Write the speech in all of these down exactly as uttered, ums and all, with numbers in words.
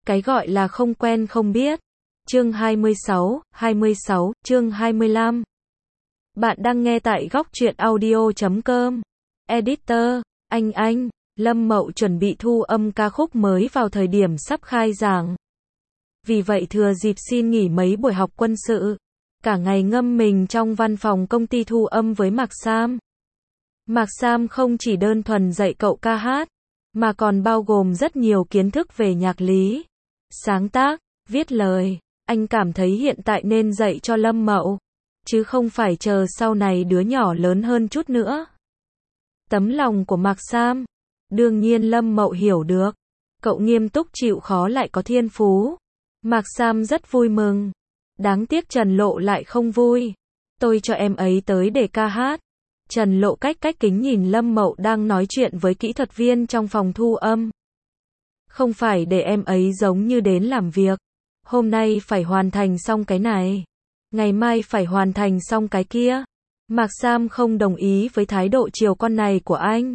Cái gọi là không quen không biết. Chương hai mươi sáu, hai mươi sáu, chương hai mươi lăm. Bạn đang nghe tại góc truyện audio chấm com. Editor, anh anh, Lâm Mậu chuẩn bị thu âm ca khúc mới vào thời điểm sắp khai giảng. Vì vậy thừa dịp xin nghỉ mấy buổi học quân sự, cả ngày ngâm mình trong văn phòng công ty thu âm với Mạc Sam. Mạc Sam không chỉ đơn thuần dạy cậu ca hát, mà còn bao gồm rất nhiều kiến thức về nhạc lý, sáng tác, viết lời. Anh cảm thấy hiện tại nên dạy cho Lâm Mậu, chứ không phải chờ sau này đứa nhỏ lớn hơn chút nữa. Tấm lòng của Mạc Sam, đương nhiên Lâm Mậu hiểu được. Cậu nghiêm túc chịu khó lại có thiên phú. Mạc Sam rất vui mừng. Đáng tiếc Trần Lộ lại không vui. Tôi cho em ấy tới để ca hát. Trần Lộ cách cách kính nhìn Lâm Mậu đang nói chuyện với kỹ thuật viên trong phòng thu âm. Không phải để em ấy giống như đến làm việc. Hôm nay phải hoàn thành xong cái này. Ngày mai phải hoàn thành xong cái kia. Mạc Sam không đồng ý với thái độ chiều con này của anh.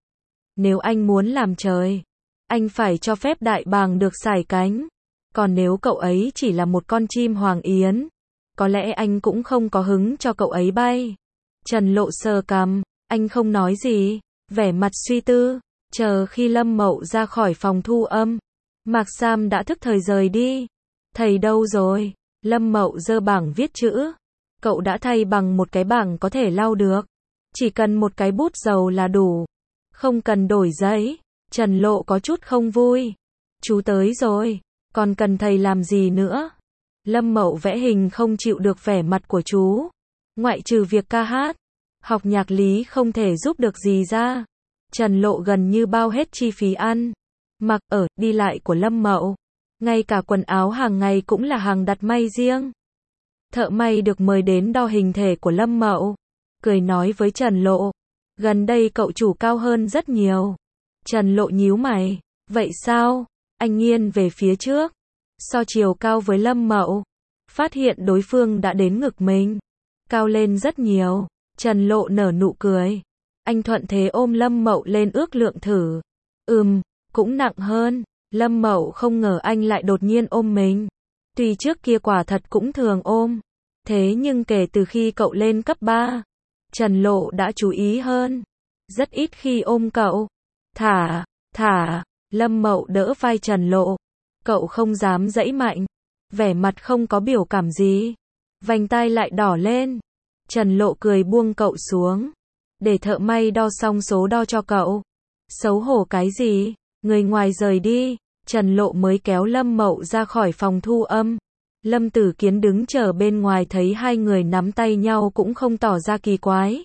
Nếu anh muốn làm trời, anh phải cho phép đại bàng được sải cánh. Còn nếu cậu ấy chỉ là một con chim hoàng yến, có lẽ anh cũng không có hứng cho cậu ấy bay. Trần Lộ sờ cằm, anh không nói gì, vẻ mặt suy tư. Chờ khi Lâm Mậu ra khỏi phòng thu âm, Mạc Sam đã thức thời rời đi. Thầy đâu rồi? Lâm Mậu giơ bảng viết chữ. Cậu đã thay bằng một cái bảng có thể lau được. Chỉ cần một cái bút dầu là đủ. Không cần đổi giấy. Trần Lộ có chút không vui. Chú tới rồi, còn cần thầy làm gì nữa? Lâm Mậu vẽ hình không chịu được vẻ mặt của chú. Ngoại trừ việc ca hát, học nhạc lý không thể giúp được gì ra. Trần Lộ gần như bao hết chi phí ăn, mặc, ở, đi lại của Lâm Mậu. Ngay cả quần áo hàng ngày cũng là hàng đặt may riêng. Thợ may được mời đến đo hình thể của Lâm Mậu. Cười nói với Trần Lộ. Gần đây cậu chủ cao hơn rất nhiều. Trần Lộ nhíu mày. Vậy sao? Anh nghiêng về phía trước. So chiều cao với Lâm Mậu. Phát hiện đối phương đã đến ngực mình. Cao lên rất nhiều. Trần Lộ nở nụ cười. Anh thuận thế ôm Lâm Mậu lên ước lượng thử. Ừm, cũng nặng hơn. Lâm Mậu không ngờ anh lại đột nhiên ôm mình. Tuy trước kia quả thật cũng thường ôm. Thế nhưng kể từ khi cậu lên cấp ba, Trần Lộ đã chú ý hơn. Rất ít khi ôm cậu. Thả, thả. Lâm Mậu đỡ vai Trần Lộ. Cậu không dám giãy mạnh. Vẻ mặt không có biểu cảm gì. Vành tai lại đỏ lên. Trần Lộ cười buông cậu xuống. Để thợ may đo xong số đo cho cậu. Xấu hổ cái gì? Người ngoài rời đi, Trần Lộ mới kéo Lâm Mậu ra khỏi phòng thu âm. Lâm Tử Kiến đứng chờ bên ngoài thấy hai người nắm tay nhau cũng không tỏ ra kỳ quái.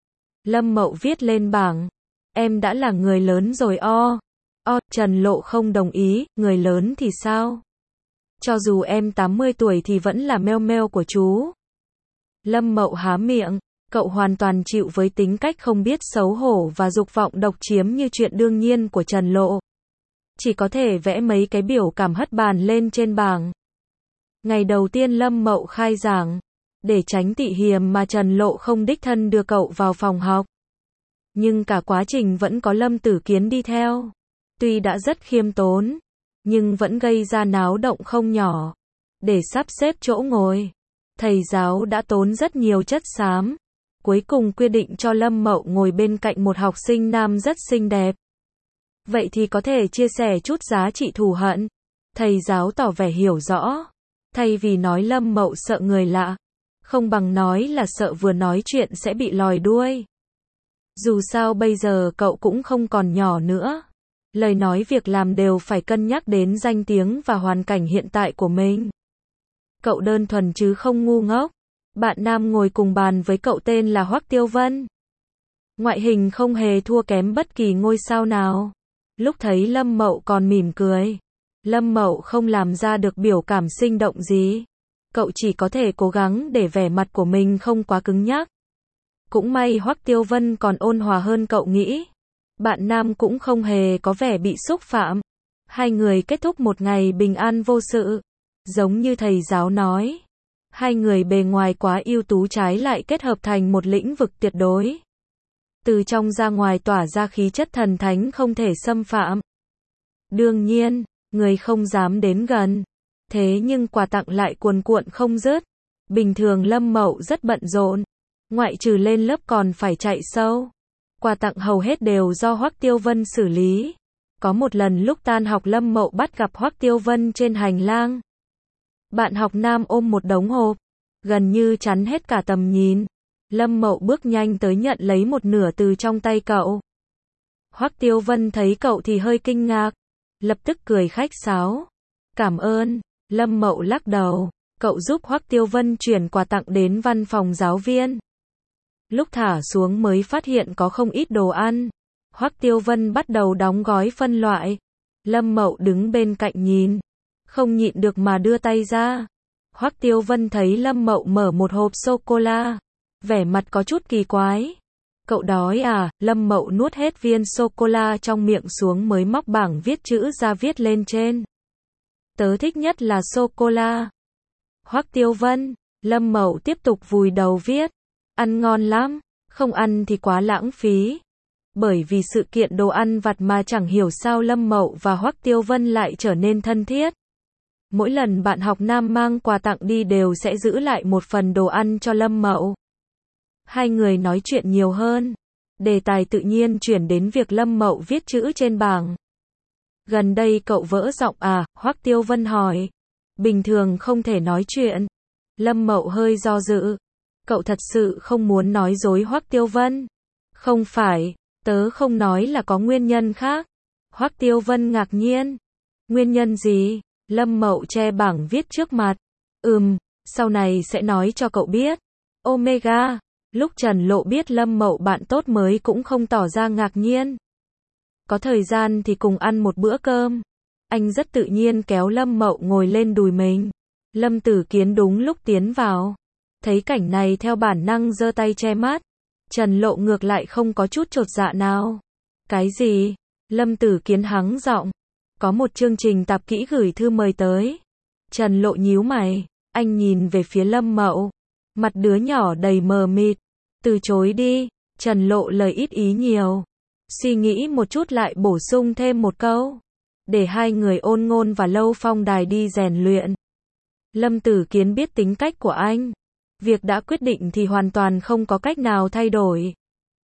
Lâm Mậu viết lên bảng. Em đã là người lớn rồi o. O, Trần Lộ không đồng ý, người lớn thì sao? Cho dù em tám mươi tuổi thì vẫn là meo meo của chú. Lâm Mậu há miệng, cậu hoàn toàn chịu với tính cách không biết xấu hổ và dục vọng độc chiếm như chuyện đương nhiên của Trần Lộ. Chỉ có thể vẽ mấy cái biểu cảm hất bàn lên trên bảng. Ngày đầu tiên Lâm Mậu khai giảng, để tránh tị hiềm mà Trần Lộ không đích thân đưa cậu vào phòng học. Nhưng cả quá trình vẫn có Lâm Tử Kiến đi theo. Tuy đã rất khiêm tốn, nhưng vẫn gây ra náo động không nhỏ. Để sắp xếp chỗ ngồi, thầy giáo đã tốn rất nhiều chất xám. Cuối cùng quyết định cho Lâm Mậu ngồi bên cạnh một học sinh nam rất xinh đẹp. Vậy thì có thể chia sẻ chút giá trị thù hận. Thầy giáo tỏ vẻ hiểu rõ. Thay vì nói Lâm Mậu sợ người lạ, không bằng nói là sợ vừa nói chuyện sẽ bị lòi đuôi. Dù sao bây giờ cậu cũng không còn nhỏ nữa. Lời nói việc làm đều phải cân nhắc đến danh tiếng và hoàn cảnh hiện tại của mình. Cậu đơn thuần chứ không ngu ngốc. Bạn nam ngồi cùng bàn với cậu tên là Hoắc Tiêu Vân. Ngoại hình không hề thua kém bất kỳ ngôi sao nào. Lúc thấy Lâm Mậu còn mỉm cười. Lâm Mậu không làm ra được biểu cảm sinh động gì. Cậu chỉ có thể cố gắng để vẻ mặt của mình không quá cứng nhắc. Cũng may Hoắc Tiêu Vân còn ôn hòa hơn cậu nghĩ. Bạn nam cũng không hề có vẻ bị xúc phạm. Hai người kết thúc một ngày bình an vô sự. Giống như thầy giáo nói. Hai người bề ngoài quá ưu tú trái lại kết hợp thành một lĩnh vực tuyệt đối. Từ trong ra ngoài tỏa ra khí chất thần thánh không thể xâm phạm. Đương nhiên, người không dám đến gần. Thế nhưng quà tặng lại cuồn cuộn không dứt. Bình thường Lâm Mậu rất bận rộn, ngoại trừ lên lớp còn phải chạy sâu. Quà tặng hầu hết đều do Hoắc Tiêu Vân xử lý. Có một lần lúc tan học Lâm Mậu bắt gặp Hoắc Tiêu Vân trên hành lang. Bạn học nam ôm một đống hộp, gần như chắn hết cả tầm nhìn. Lâm Mậu bước nhanh tới nhận lấy một nửa từ trong tay cậu. Hoắc Tiêu Vân thấy cậu thì hơi kinh ngạc, lập tức cười khách sáo. Cảm ơn. Lâm Mậu lắc đầu, cậu giúp Hoắc Tiêu Vân chuyển quà tặng đến văn phòng giáo viên. Lúc thả xuống mới phát hiện có không ít đồ ăn. Hoắc Tiêu Vân bắt đầu đóng gói phân loại. Lâm Mậu đứng bên cạnh nhìn, không nhịn được mà đưa tay ra. Hoắc Tiêu Vân thấy Lâm Mậu mở một hộp sô-cô-la, vẻ mặt có chút kỳ quái. Cậu đói à? Lâm Mậu nuốt hết viên sô-cô-la trong miệng xuống mới móc bảng viết chữ ra viết lên trên. Tớ thích nhất là sô-cô-la. Hoắc Tiêu Vân. Lâm Mậu tiếp tục vùi đầu viết. Ăn ngon lắm, không ăn thì quá lãng phí. Bởi vì sự kiện đồ ăn vặt mà chẳng hiểu sao Lâm Mậu và Hoắc Tiêu Vân lại trở nên thân thiết. Mỗi lần bạn học nam mang quà tặng đi đều sẽ giữ lại một phần đồ ăn cho Lâm Mậu. Hai người nói chuyện nhiều hơn. Đề tài tự nhiên chuyển đến việc Lâm Mậu viết chữ trên bảng. Gần đây cậu vỡ giọng à? Hoắc Tiêu Vân hỏi. Bình thường không thể nói chuyện. Lâm Mậu hơi do dự. Cậu thật sự không muốn nói dối Hoắc Tiêu Vân. Không phải, tớ không nói là có nguyên nhân khác. Hoắc Tiêu Vân ngạc nhiên. Nguyên nhân gì? Lâm Mậu che bảng viết trước mặt. Ừm, sau này sẽ nói cho cậu biết. Omega. Lúc Trần Lộ biết Lâm Mậu bạn tốt mới cũng không tỏ ra ngạc nhiên. Có thời gian thì cùng ăn một bữa cơm. Anh rất tự nhiên kéo Lâm Mậu ngồi lên đùi mình. Lâm Tử Kiến đúng lúc tiến vào. Thấy cảnh này theo bản năng giơ tay che mắt. Trần Lộ ngược lại không có chút chột dạ nào. Cái gì? Lâm Tử Kiến hắng giọng. Có một chương trình tạp kỹ gửi thư mời tới. Trần Lộ nhíu mày. Anh nhìn về phía Lâm Mậu. Mặt đứa nhỏ đầy mờ mịt. Từ chối đi. Trần Lộ lời ít ý nhiều. Suy nghĩ một chút lại bổ sung thêm một câu. Để hai người Ôn Ngôn và Lâu Phong Đài đi rèn luyện. Lâm Tử Kiến biết tính cách của anh. Việc đã quyết định thì hoàn toàn không có cách nào thay đổi.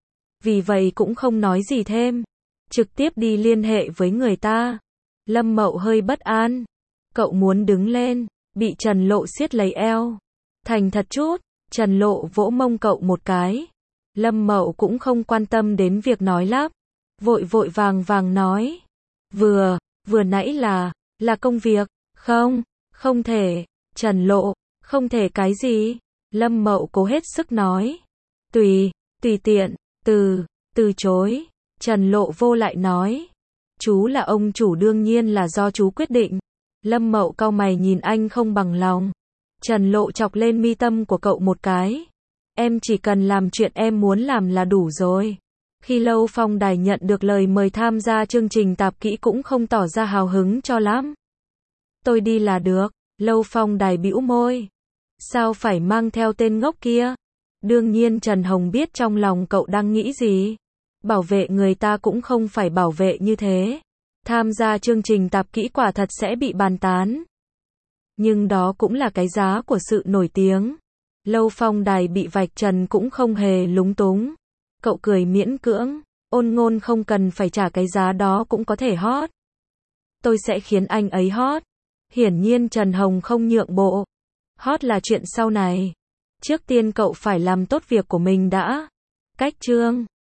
Vì vậy cũng không nói gì thêm. Trực tiếp đi liên hệ với người ta. Lâm Mậu hơi bất an. Cậu muốn đứng lên. Bị Trần Lộ siết lấy eo. Thành thật chút. Trần Lộ vỗ mông cậu một cái. Lâm Mậu cũng không quan tâm đến việc nói lắp. Vội vội vàng vàng nói. Vừa, vừa nãy là, là công việc. Không, không thể. Trần Lộ, không thể cái gì? Lâm Mậu cố hết sức nói. Tùy, tùy tiện, từ, từ chối. Trần Lộ vô lại nói. Chú là ông chủ đương nhiên là do chú quyết định. Lâm Mậu cau mày nhìn anh không bằng lòng. Trần Lộ chọc lên mi tâm của cậu một cái. Em chỉ cần làm chuyện em muốn làm là đủ rồi. Khi Lâu Phong Đài nhận được lời mời tham gia chương trình tạp kỹ cũng không tỏ ra hào hứng cho lắm. Tôi đi là được. Lâu Phong Đài bĩu môi. Sao phải mang theo tên ngốc kia? Đương nhiên Trần Hồng biết trong lòng cậu đang nghĩ gì. Bảo vệ người ta cũng không phải bảo vệ như thế. Tham gia chương trình tạp kỹ quả thật sẽ bị bàn tán. Nhưng đó cũng là cái giá của sự nổi tiếng. Lâu Phong Đài bị vạch trần cũng không hề lúng túng. Cậu cười miễn cưỡng. Ôn Ngôn không cần phải trả cái giá đó cũng có thể hot. Tôi sẽ khiến anh ấy hot. Hiển nhiên Trần Hồng không nhượng bộ. Hot là chuyện sau này. Trước tiên cậu phải làm tốt việc của mình đã. Cách chương